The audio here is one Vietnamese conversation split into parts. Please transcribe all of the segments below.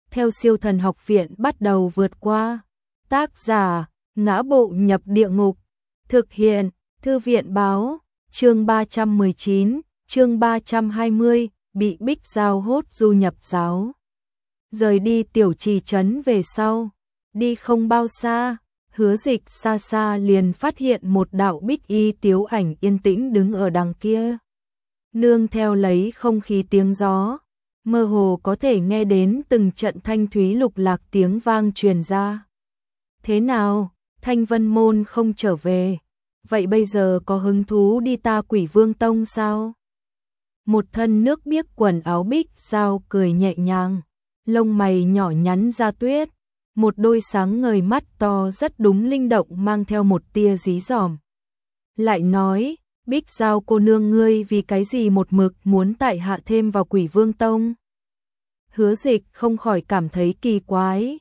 theo Siêu Thần Học Viện bắt đầu vượt qua. Tác giả: Ngã Bộ Nhập Địa Ngục. Thực hiện: Thư viện báo. Chương 319, chương 320, bị Bích Giao hốt du nhập giáo. Rời đi tiểu trì trấn về sau, đi không bao xa, Hứa Dịch xa xa liền phát hiện một đạo bích y tiếu ảnh yên tĩnh đứng ở đằng kia. Nương theo lấy không khí tiếng gió, mơ hồ có thể nghe đến từng trận thanh thúy lục lạc tiếng vang truyền ra. Thế nào, Thanh Vân Môn không trở về, vậy bây giờ có hứng thú đi ta Quỷ Vương Tông sao? Một thân nước biếc quần áo Bích Giao cười nhẹ nhàng, lông mày nhỏ nhắn ra tuyết, một đôi sáng ngời mắt to rất đúng linh động mang theo một tia dí dỏm. Lại nói, Bích Giao cô nương ngươi vì cái gì một mực muốn tại hạ thêm vào Quỷ Vương Tông? Hứa Dịch không khỏi cảm thấy kỳ quái.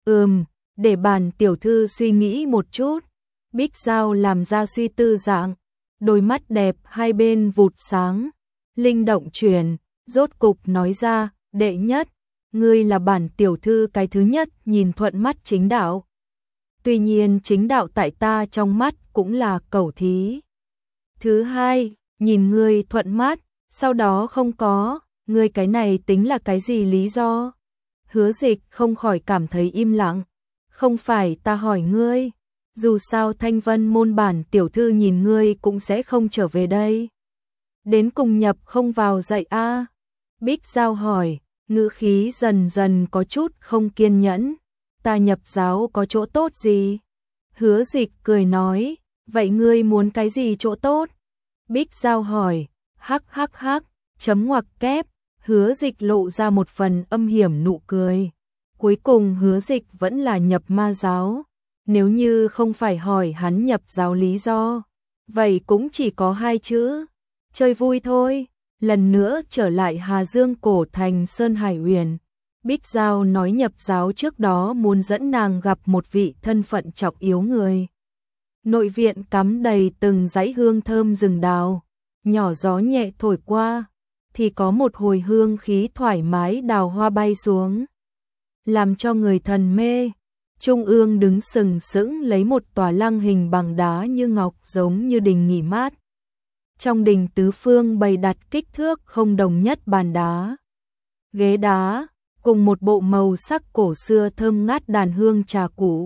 Để bản tiểu thư suy nghĩ một chút. Bích Giao làm ra suy tư dạng, đôi mắt đẹp hai bên vụt sáng, linh động chuyển, rốt cục nói ra, đệ nhất, ngươi là bản tiểu thư cái thứ nhất nhìn thuận mắt chính đạo. Tuy nhiên chính đạo tại ta trong mắt cũng là cẩu thí. Thứ hai, nhìn ngươi thuận mắt, sau đó không có, ngươi cái này tính là cái gì lý do? Hứa Dịch không khỏi cảm thấy im lặng. Không phải ta hỏi ngươi, dù sao Thanh Vân Môn bản tiểu thư nhìn ngươi cũng sẽ không trở về đây. Đến cùng nhập không vào dạy a? Bích Giao hỏi, ngữ khí dần dần có chút không kiên nhẫn. Ta nhập giáo có chỗ tốt gì? Hứa Dịch cười nói, vậy ngươi muốn cái gì chỗ tốt? Bích Giao hỏi, hắc hắc hắc, chấm ngoặc kép. Hứa Dịch lộ ra một phần âm hiểm nụ cười. Cuối cùng Hứa Dịch vẫn là nhập ma giáo. Nếu như không phải hỏi hắn nhập giáo lý do, vậy cũng chỉ có hai chữ, chơi vui thôi. Lần nữa trở lại Hà Dương cổ thành Sơn Hải Uyển, Bích Giao nói nhập giáo trước đó muốn dẫn nàng gặp một vị thân phận trọng yếu người. Nội viện cắm đầy từng dãy hương thơm rừng đào, nhỏ gió nhẹ thổi qua, thì có một hồi hương khí thoải mái đào hoa bay xuống, làm cho người thần mê. Trung ương đứng sừng sững lấy một tòa lăng hình bằng đá như ngọc giống như đình nghỉ mát. Trong đình tứ phương bày đặt kích thước không đồng nhất bàn đá, ghế đá, cùng một bộ màu sắc cổ xưa thơm ngát đàn hương trà cũ.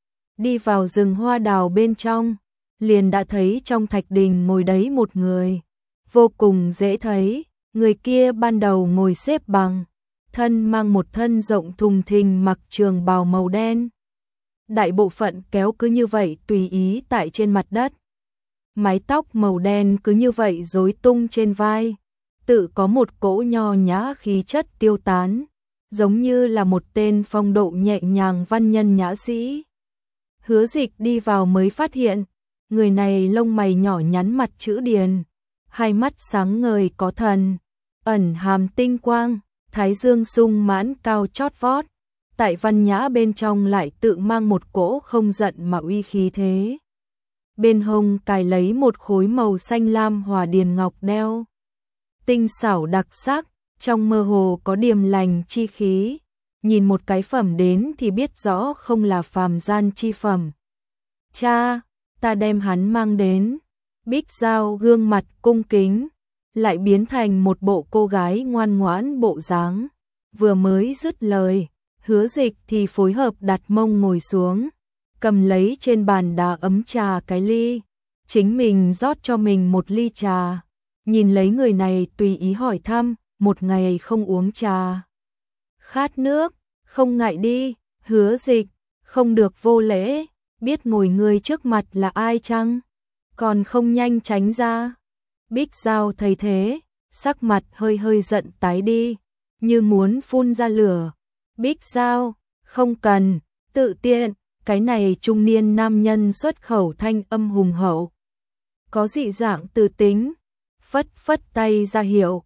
Đi vào rừng hoa đào bên trong, liền đã thấy trong thạch đình ngồi đấy một người, vô cùng dễ thấy. Người kia ban đầu ngồi xếp bằng, thân mang một thân rộng thùng thình mặc trường bào màu đen. Đại bộ phận kéo cứ như vậy tùy ý tại trên mặt đất. Mái tóc màu đen cứ như vậy rối tung trên vai, tự có một cỗ nho nhã khí chất tiêu tán, giống như là một tên phong độ nhẹ nhàng văn nhân nhã sĩ. Hứa Dịch đi vào mới phát hiện, người này lông mày nhỏ nhắn mặt chữ điền, hai mắt sáng ngời có thần, ẩn hàm tinh quang, thái dương sung mãn cao chót vót, tại văn nhã bên trong lại tự mang một cỗ không giận mà uy khí thế. Bên hông cài lấy một khối màu xanh lam hòa điền ngọc đeo, tinh xảo đặc sắc, trong mơ hồ có điềm lành chi khí, nhìn một cái phẩm đến thì biết rõ không là phàm gian chi phẩm. Cha, ta đem hắn mang đến. Bích Giao gương mặt cung kính, lại biến thành một bộ cô gái ngoan ngoãn bộ dáng. Vừa mới dứt lời, Hứa Dịch thì phối hợp đặt mông ngồi xuống, cầm lấy trên bàn đá ấm trà cái ly, chính mình rót cho mình một ly trà. Nhìn lấy người này tùy ý hỏi thăm, một ngày không uống trà, khát nước, không ngại đi. Hứa Dịch, không được vô lễ, biết ngồi người trước mặt là ai chăng? Còn không nhanh tránh ra. Bích Giao thấy thế, sắc mặt hơi hơi giận tái đi, như muốn phun ra lửa. Bích Giao, không cần, tự tiện. Cái này trung niên nam nhân xuất khẩu thanh âm hùng hậu, có dị dạng từ tính, phất phất tay ra hiệu.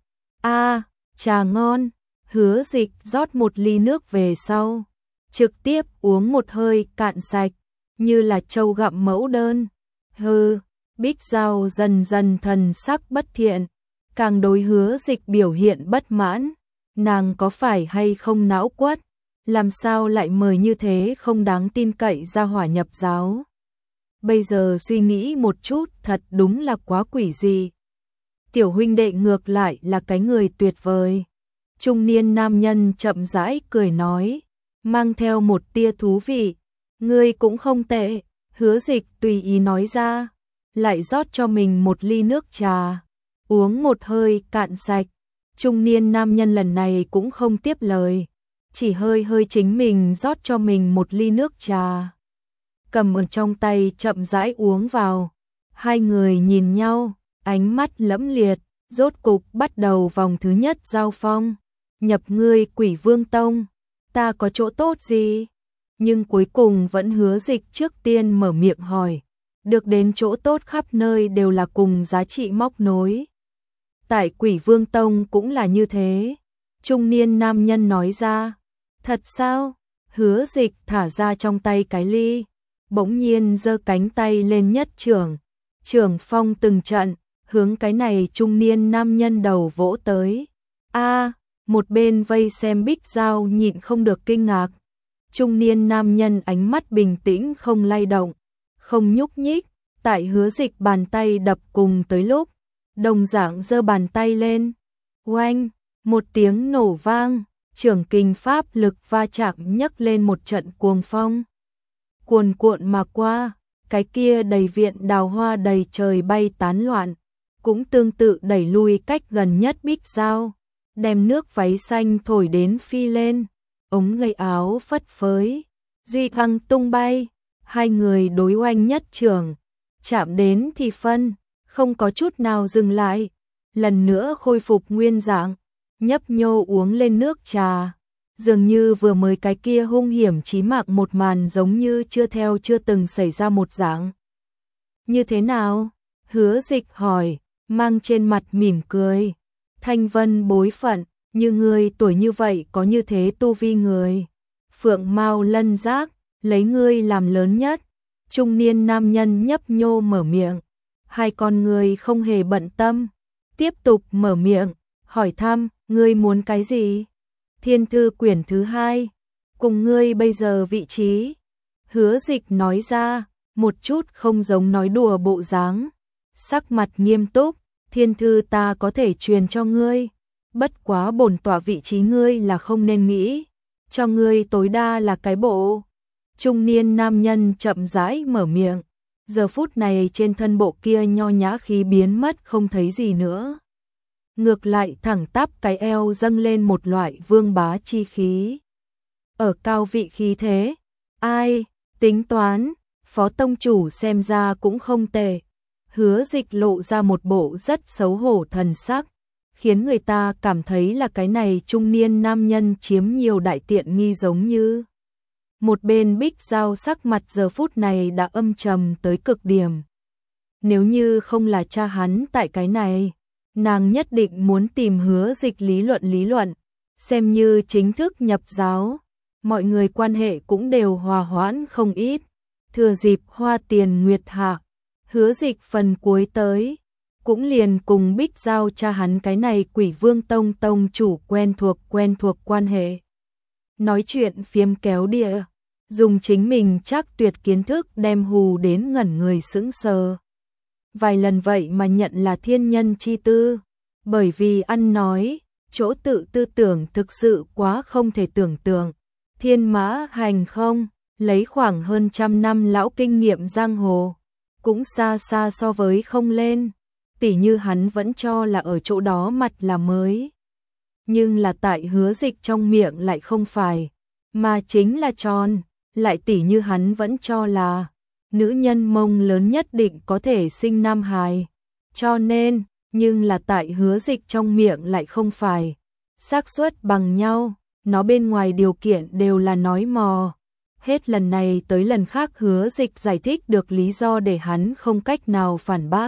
Trà ngon. Hứa Dịch rót một ly nước về sau, trực tiếp uống một hơi cạn sạch, như là trâu gặm mẫu đơn. Bích Giao dần dần thần sắc bất thiện, càng đối Hứa Dịch biểu hiện bất mãn. Nàng có phải hay không não quất, làm sao lại mời như thế không đáng tin cậy ra hỏa nhập giáo. Bây giờ suy nghĩ một chút thật đúng là quá quỷ dị. Tiểu huynh đệ ngược lại là cái người tuyệt vời. Trung niên nam nhân chậm rãi cười nói, mang theo một tia thú vị. Ngươi cũng không tệ, Hứa Dịch tùy ý nói ra, lại rót cho mình một ly nước trà, uống một hơi cạn sạch. Trung niên nam nhân lần này cũng không tiếp lời, chỉ hơi hơi chính mình rót cho mình một ly nước trà, cầm ở trong tay chậm rãi uống vào. Hai người nhìn nhau, ánh mắt lẫm liệt, rốt cục bắt đầu vòng thứ nhất giao phong. Nhập ngươi Quỷ Vương Tông, ta có chỗ tốt gì? Nhưng cuối cùng vẫn Hứa Dịch trước tiên mở miệng hỏi, được đến chỗ tốt khắp nơi đều là cùng giá trị móc nối. Tại Quỷ Vương Tông cũng là như thế. Trung niên nam nhân nói ra, thật sao? Hứa Dịch thả ra trong tay cái ly, bỗng nhiên giơ cánh tay lên nhất trưởng, trưởng phong từng trận, hướng cái này trung niên nam nhân đầu vỗ tới. A, một bên vây xem Bích Giao nhịn không được kinh ngạc. Trung niên nam nhân ánh mắt bình tĩnh không lay động, không nhúc nhích, tại Hứa Dịch bàn tay đập cùng tới lúc, đồng dạng giơ bàn tay lên. Oanh, một tiếng nổ vang, trưởng kình pháp lực va chạm nhấc lên một trận cuồng phong. Cuồn cuộn mà qua, cái kia đầy viện đào hoa đầy trời bay tán loạn, cũng tương tự đẩy lui cách gần nhất Bích Giao, đem nước váy xanh thổi đến phi lên, ống gây áo phất phới, di thăng tung bay, hai người đối oanh nhất trường, chạm đến thì phân, không có chút nào dừng lại, lần nữa khôi phục nguyên dạng, nhấp nhô uống lên nước trà, dường như vừa mới cái kia hung hiểm chí mạng một màn giống như chưa từng xảy ra một dạng. Như thế nào? Hứa Dịch hỏi, mang trên mặt mỉm cười. Thanh Vân bối phận, như ngươi tuổi như vậy có như thế tu vi người. Phượng Mao Lân Giác, lấy ngươi làm lớn nhất. Trung niên nam nhân nhấp nhô mở miệng. Hai con người không hề bận tâm. Tiếp tục mở miệng, hỏi thăm, ngươi muốn cái gì? Thiên thư quyển thứ 2, cùng ngươi bây giờ vị trí. Hứa Dịch nói ra, một chút không giống nói đùa bộ dáng. Sắc mặt nghiêm túc, thiên thư ta có thể truyền cho ngươi. Bất quá bổn tọa vị trí ngươi là không nên nghĩ. Cho ngươi tối đa là cái bộ. Trung niên nam nhân chậm rãi mở miệng. Giờ phút này trên thân bộ kia nho nhã khí biến mất không thấy gì nữa. Ngược lại thẳng tắp cái eo dâng lên một loại vương bá chi khí. Ở cao vị khí thế, ai, tính toán, Phó tông chủ xem ra cũng không tệ. Hứa Dịch lộ ra một bộ rất xấu hổ thần sắc, khiến người ta cảm thấy là cái này trung niên nam nhân chiếm nhiều đại tiện nghi giống như. Một bên Bích Giao sắc mặt giờ phút này đã âm trầm tới cực điểm. Nếu như không là cha hắn tại cái này, nàng nhất định muốn tìm Hứa Dịch lý luận, xem như chính thức nhập giáo, mọi người quan hệ cũng đều hòa hoãn không ít. Thừa dịp hoa tiền nguyệt hạ, Hứa Dịch phần cuối tới, cũng liền cùng Bích Giao cha hắn cái này Quỷ Vương Tông tông chủ quen thuộc quan hệ. Nói chuyện phiếm kéo địa, dùng chính mình chắc tuyệt kiến thức đem hù đến ngẩn người sững sờ. Vài lần vậy mà nhận là thiên nhân chi tư, bởi vì ăn nói, chỗ tự tư tưởng thực sự quá không thể tưởng tượng. Thiên mã hành không, lấy khoảng hơn 100 năm lão kinh nghiệm giang hồ, cũng xa xa so với không lên, tỉ như hắn vẫn cho là ở chỗ đó mặt là mới. Nhưng là tại Hứa Dịch trong miệng lại không phải, mà chính là tròn, lại tỉ như hắn vẫn cho là nữ nhân mông lớn nhất định có thể sinh nam hài, cho nên, nhưng là tại Hứa Dịch trong miệng lại không phải. Xác suất bằng nhau, nó bên ngoài điều kiện đều là nói mò. Hết lần này tới lần khác Hứa Dịch giải thích được lý do để hắn không cách nào phản bác,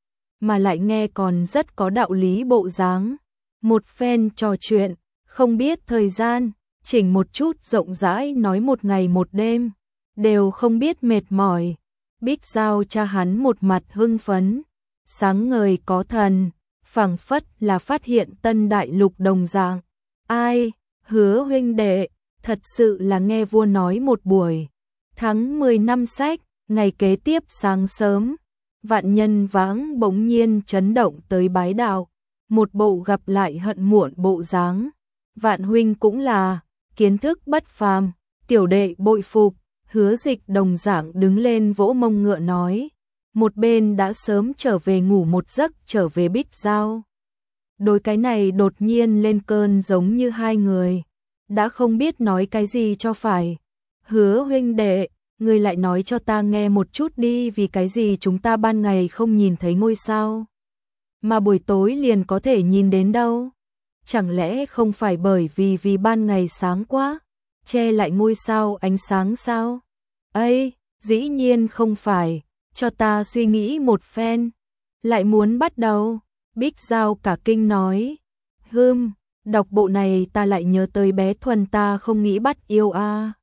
mà lại nghe còn rất có đạo lý bộ dáng. Một phen trò chuyện, không biết thời gian, chỉnh một chút rộng rãi nói một ngày một đêm, đều không biết mệt mỏi. Bích Giao cha hắn một mặt hưng phấn, sáng ngời có thần, phảng phất là phát hiện tân đại lục đồng dạng. Ai, Hứa huynh đệ, thật sự là nghe vua nói một buổi. Tháng 10 năm sách, ngày kế tiếp sáng sớm, Vạn Nhân Vãng bỗng nhiên chấn động tới bái đạo, một bộ gặp lại hận muộn bộ dáng. Vạn huynh cũng là kiến thức bất phàm, tiểu đệ bội phục. Hứa Dịch đồng dạng đứng lên vỗ mông ngựa nói, một bên đã sớm trở về ngủ một giấc trở về Bích Giao. Đối cái này đột nhiên lên cơn giống như hai người, đã không biết nói cái gì cho phải. Hứa huynh đệ, ngươi lại nói cho ta nghe một chút đi, vì cái gì chúng ta ban ngày không nhìn thấy ngôi sao, mà buổi tối liền có thể nhìn đến đâu? Chẳng lẽ không phải bởi vì ban ngày sáng quá, che lại ngôi sao ánh sáng sao? Ây, dĩ nhiên không phải, cho ta suy nghĩ một phen. Lại muốn bắt đầu, Bích Giao cả kinh nói. Đọc bộ này ta lại nhớ tới bé Thuần, ta không nghĩ bắt yêu a.